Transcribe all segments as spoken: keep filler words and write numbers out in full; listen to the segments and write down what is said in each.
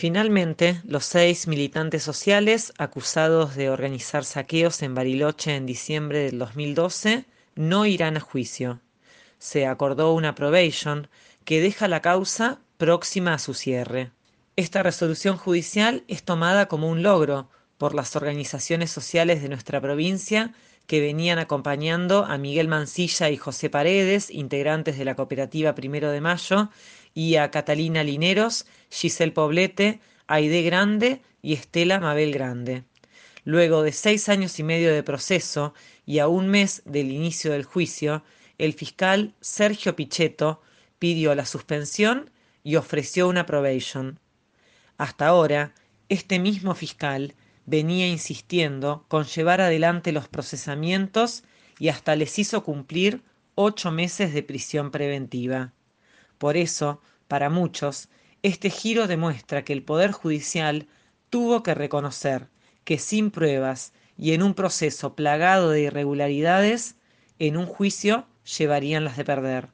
Finalmente, los seis militantes sociales acusados de organizar saqueos en Bariloche en diciembre del dos mil doce no irán a juicio. Se acordó una probation que deja la causa próxima a su cierre. Esta resolución judicial es tomada como un logro por las organizaciones sociales de nuestra provincia que venían acompañando a Miguel Mancilla y José Paredes, integrantes de la cooperativa Primero de Mayo, y a Catalina Lineros, Giselle Poblete, Aide Grande y Estela Mabel Grande. Luego de seis años y medio de proceso y a un mes del inicio del juicio, el fiscal Sergio Pichetto pidió la suspensión y ofreció una probation. Hasta ahora, este mismo fiscal venía insistiendo con llevar adelante los procesamientos y hasta les hizo cumplir ocho meses de prisión preventiva. Por eso, para muchos, este giro demuestra que el Poder Judicial tuvo que reconocer que sin pruebas y en un proceso plagado de irregularidades, en un juicio llevarían las de perder.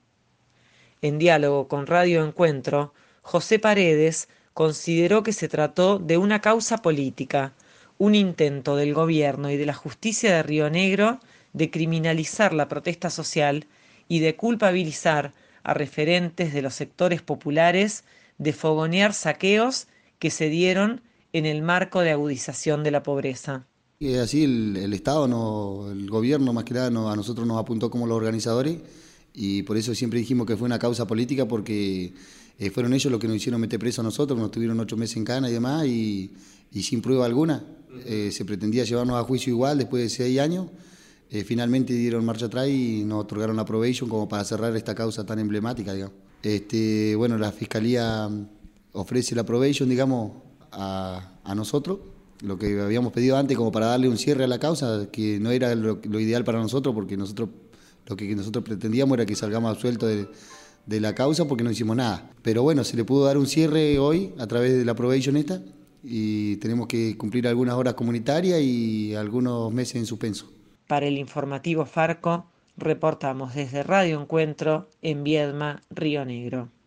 En diálogo con Radio Encuentro, José Paredes consideró que se trató de una causa política, un intento del gobierno y de la justicia de Río Negro de criminalizar la protesta social y de culpabilizar a referentes de los sectores populares de fogonear saqueos que se dieron en el marco de agudización de la pobreza. Y así el, el Estado, no, el gobierno más que nada no, a nosotros nos apuntó como los organizadores y por eso siempre dijimos que fue una causa política porque eh, fueron ellos los que nos hicieron meter preso a nosotros, nos tuvieron ocho meses en cana y demás y, y sin prueba alguna. Eh, se pretendía llevarnos a juicio igual después de seis años, eh, finalmente dieron marcha atrás y nos otorgaron la probation como para cerrar esta causa tan emblemática, digamos. Este, bueno, la Fiscalía ofrece la probation, digamos, a, a nosotros, lo que habíamos pedido antes como para darle un cierre a la causa, que no era lo, lo ideal para nosotros, porque nosotros lo que nosotros pretendíamos era que salgamos absueltos de, de la causa porque no hicimos nada. Pero bueno, se le pudo dar un cierre hoy a través de la probation esta y tenemos que cumplir algunas horas comunitarias y algunos meses en suspenso. Para el informativo Farco, reportamos desde Radio Encuentro en Viedma, Río Negro.